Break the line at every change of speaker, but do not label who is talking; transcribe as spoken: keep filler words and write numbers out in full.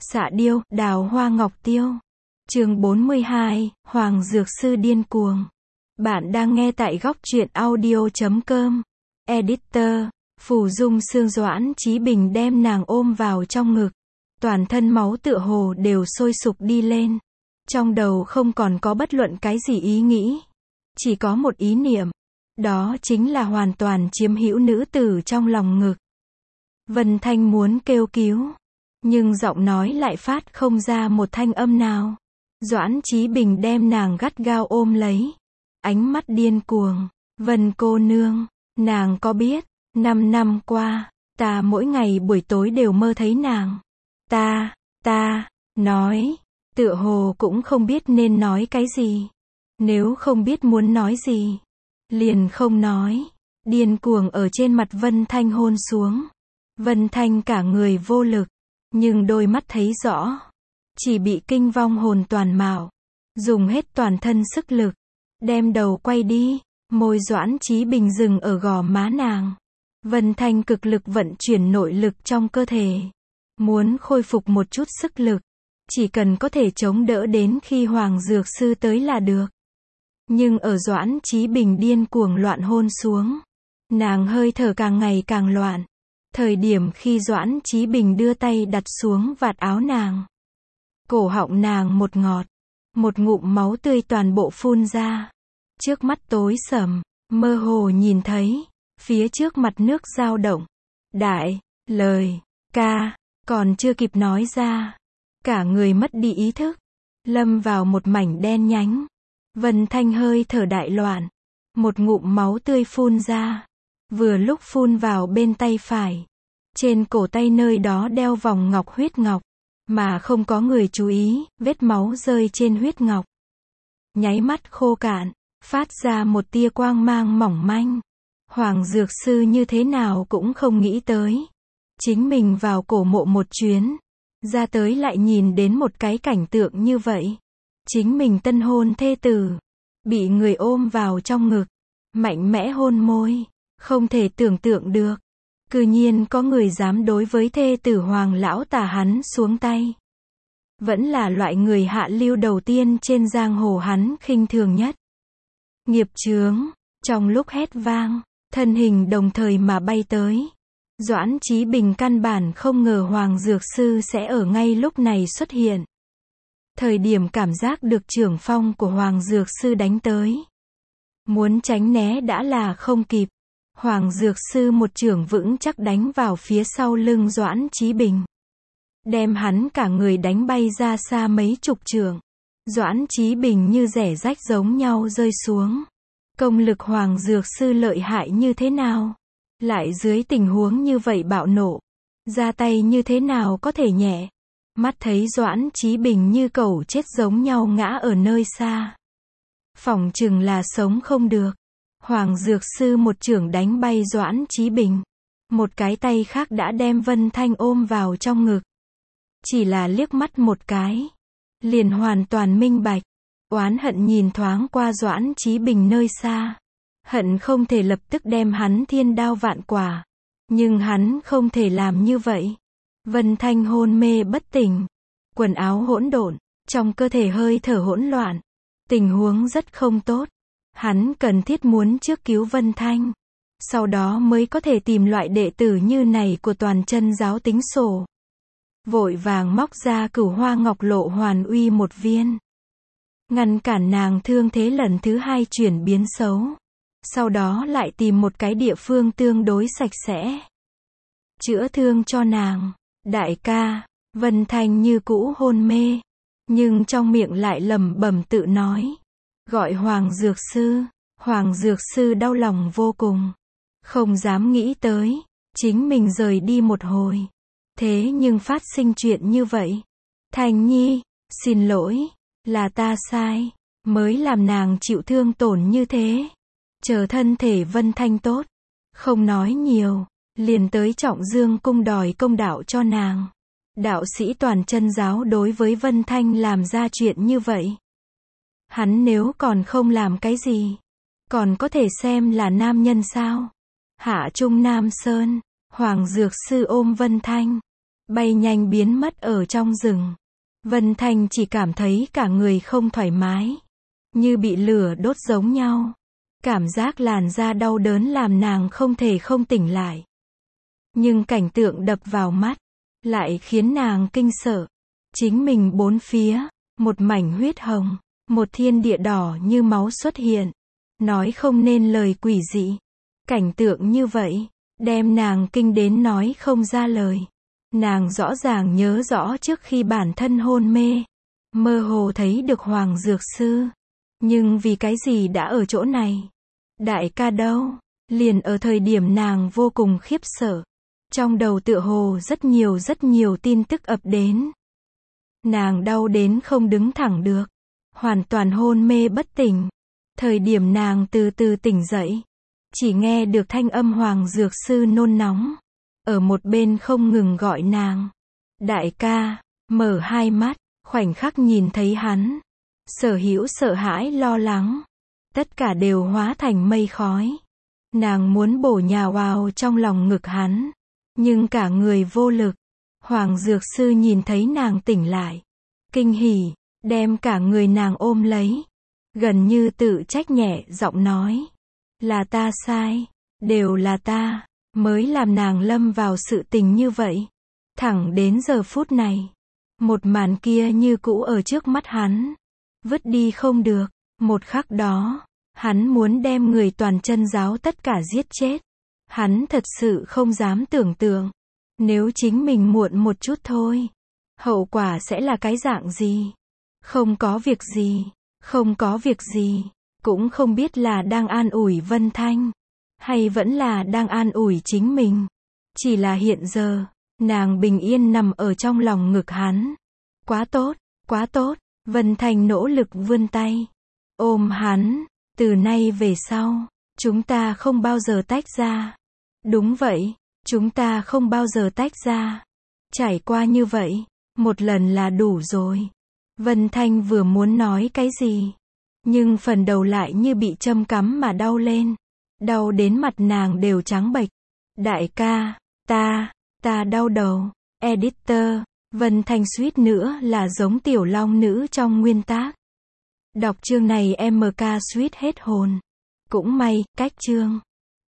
Xạ điêu, đào hoa ngọc tiêu. Chương bốn mươi hai, Hoàng Dược Sư điên cuồng. Bạn đang nghe tại góc truyện audio chấm com. Editor, Phù Dung Sương. Doãn Chí Bình đem nàng ôm vào trong ngực. Toàn thân máu tựa hồ đều sôi sục đi lên. Trong đầu không còn có bất luận cái gì ý nghĩ. Chỉ có một ý niệm. Đó chính là hoàn toàn chiếm hữu nữ tử trong lòng ngực. Vân Thanh muốn kêu cứu. Nhưng giọng nói lại phát không ra một thanh âm nào. Doãn Chí Bình đem nàng gắt gao ôm lấy. Ánh mắt điên cuồng. Vân cô nương, nàng có biết, năm năm qua, ta mỗi ngày buổi tối đều mơ thấy nàng. Ta, ta, nói, tựa hồ cũng không biết nên nói cái gì. Nếu không biết muốn nói gì, liền không nói. Điên cuồng ở trên mặt Vân Thanh hôn xuống. Vân Thanh cả người vô lực, nhưng đôi mắt thấy rõ. Chỉ bị kinh vong hồn toàn mạo. Dùng hết toàn thân sức lực. Đem đầu quay đi. Môi Doãn Chí Bình dừng ở gò má nàng. Vân Thanh cực lực vận chuyển nội lực trong cơ thể. Muốn khôi phục một chút sức lực. Chỉ cần có thể chống đỡ đến khi Hoàng Dược Sư tới là được. Nhưng ở Doãn Chí Bình điên cuồng loạn hôn xuống. Nàng hơi thở càng ngày càng loạn. Thời điểm khi Doãn Chí Bình đưa tay đặt xuống vạt áo nàng. Cổ họng nàng một ngọt. Một ngụm máu tươi toàn bộ phun ra. Trước mắt tối sầm, mơ hồ nhìn thấy. Phía trước mặt nước dao động. Đại, lời, ca, còn chưa kịp nói ra. Cả người mất đi ý thức. Lâm vào một mảnh đen nhánh. Vân Thanh hơi thở đại loạn. Một ngụm máu tươi phun ra. Vừa lúc phun vào bên tay phải. Trên cổ tay nơi đó đeo vòng ngọc huyết ngọc. Mà không có người chú ý, vết máu rơi trên huyết ngọc. Nháy mắt khô cạn, phát ra một tia quang mang mỏng manh. Hoàng Dược Sư như thế nào cũng không nghĩ tới. Chính mình vào cổ mộ một chuyến. Ra tới lại nhìn đến một cái cảnh tượng như vậy. Chính mình tân hôn thê tử. Bị người ôm vào trong ngực. Mạnh mẽ hôn môi. Không thể tưởng tượng được. Cư nhiên có người dám đối với thê tử Hoàng lão tả hắn xuống tay. Vẫn là loại người hạ lưu đầu tiên trên giang hồ hắn khinh thường nhất. Nghiệp chướng, trong lúc hét vang, thân hình đồng thời mà bay tới. Doãn Chí Bình căn bản không ngờ Hoàng Dược Sư sẽ ở ngay lúc này xuất hiện. Thời điểm cảm giác được trưởng phong của Hoàng Dược Sư đánh tới. Muốn tránh né đã là không kịp. Hoàng Dược Sư một chưởng vững chắc đánh vào phía sau lưng Doãn Chí Bình. Đem hắn cả người đánh bay ra xa mấy chục trượng. Doãn Chí Bình như rẻ rách giống nhau rơi xuống. Công lực Hoàng Dược Sư lợi hại như thế nào? Lại dưới tình huống như vậy bạo nộ. Ra tay như thế nào có thể nhẹ? Mắt thấy Doãn Chí Bình như cẩu chết giống nhau ngã ở nơi xa. Phỏng chừng là sống không được. Hoàng Dược Sư một chưởng đánh bay Doãn Chí Bình. Một cái tay khác đã đem Vân Thanh ôm vào trong ngực. Chỉ là liếc mắt một cái. Liền hoàn toàn minh bạch. Oán hận nhìn thoáng qua Doãn Chí Bình nơi xa. Hận không thể lập tức đem hắn thiên đao vạn quả. Nhưng hắn không thể làm như vậy. Vân Thanh hôn mê bất tỉnh. Quần áo hỗn độn. Trong cơ thể hơi thở hỗn loạn. Tình huống rất không tốt. Hắn cần thiết muốn trước cứu Vân Thanh. Sau đó mới có thể tìm loại đệ tử như này của toàn chân giáo tính sổ. Vội vàng móc ra Cửu Hoa Ngọc Lộ Hoàn Uy một viên. Ngăn cản nàng thương thế lần thứ hai chuyển biến xấu. Sau đó lại tìm một cái địa phương tương đối sạch sẽ. Chữa thương cho nàng. Đại ca, Vân Thanh như cũ hôn mê. Nhưng trong miệng lại lẩm bẩm tự nói. Gọi Hoàng Dược Sư. Hoàng Dược Sư đau lòng vô cùng. Không dám nghĩ tới. Chính mình rời đi một hồi. Thế nhưng phát sinh chuyện như vậy. Thanh Nhi, xin lỗi. Là ta sai. Mới làm nàng chịu thương tổn như thế. Chờ thân thể Vân Thanh tốt. Không nói nhiều. Liền tới Trọng Dương cung đòi công đạo cho nàng. Đạo sĩ toàn chân giáo đối với Vân Thanh làm ra chuyện như vậy. Hắn nếu còn không làm cái gì. Còn có thể xem là nam nhân sao? Hạ Trung Nam Sơn. Hoàng Dược Sư ôm Vân Thanh. bay nhanh biến mất ở trong rừng. Vân Thanh chỉ cảm thấy cả người không thoải mái, như bị lửa đốt giống nhau. Cảm giác làn da đau đớn làm nàng không thể không tỉnh lại. Nhưng cảnh tượng đập vào mắt, lại khiến nàng kinh sợ. Chính mình bốn phía, một mảnh huyết hồng, một thiên địa đỏ như máu xuất hiện. Nói không nên lời quỷ dị. Cảnh tượng như vậy, đem nàng kinh đến nói không ra lời. Nàng rõ ràng nhớ rõ trước khi bản thân hôn mê, mơ hồ thấy được Hoàng Dược Sư. Nhưng vì cái gì đã ở chỗ này? Đại ca đâu? Liền ở thời điểm nàng vô cùng khiếp sợ. Trong đầu tựa hồ rất nhiều rất nhiều tin tức ập đến. Nàng đau đến không đứng thẳng được. Hoàn toàn hôn mê bất tỉnh. Thời điểm nàng từ từ tỉnh dậy, chỉ nghe được thanh âm Hoàng Dược Sư nôn nóng. Ở một bên không ngừng gọi nàng. Đại ca, mở hai mắt, khoảnh khắc nhìn thấy hắn. Sở hữu sợ hãi lo lắng. Tất cả đều hóa thành mây khói. Nàng muốn bổ nhào vào trong lòng ngực hắn. Nhưng cả người vô lực. Hoàng Dược Sư nhìn thấy nàng tỉnh lại. Kinh hỉ, đem cả người nàng ôm lấy. Gần như tự trách nhẹ giọng nói. Là ta sai. Đều là ta. Mới làm nàng lâm vào sự tình như vậy. Thẳng đến giờ phút này. Một màn kia như cũ ở trước mắt hắn. Vứt đi không được. Một khắc đó, hắn muốn đem người toàn chân giáo tất cả giết chết. Hắn thật sự không dám tưởng tượng. Nếu chính mình muộn một chút thôi, hậu quả sẽ là cái dạng gì? Không có việc gì. Không có việc gì. Cũng không biết là đang an ủi Vân Thanh. Hay vẫn là đang an ủi chính mình. Chỉ là hiện giờ, nàng bình yên nằm ở trong lòng ngực hắn. Quá tốt, quá tốt. Vân Thanh nỗ lực vươn tay. Ôm hắn. Từ nay về sau, chúng ta không bao giờ tách ra. Đúng vậy, chúng ta không bao giờ tách ra. Trải qua như vậy, một lần là đủ rồi. Vân Thanh vừa muốn nói cái gì, nhưng phần đầu lại như bị châm cắm mà đau lên. Đau đến mặt nàng đều trắng bệch. Đại ca, ta, ta đau đầu. Editor, Vân Thanh suýt nữa là giống tiểu long nữ trong nguyên tác. Đọc chương này em ca suýt hết hồn. Cũng may, cách chương.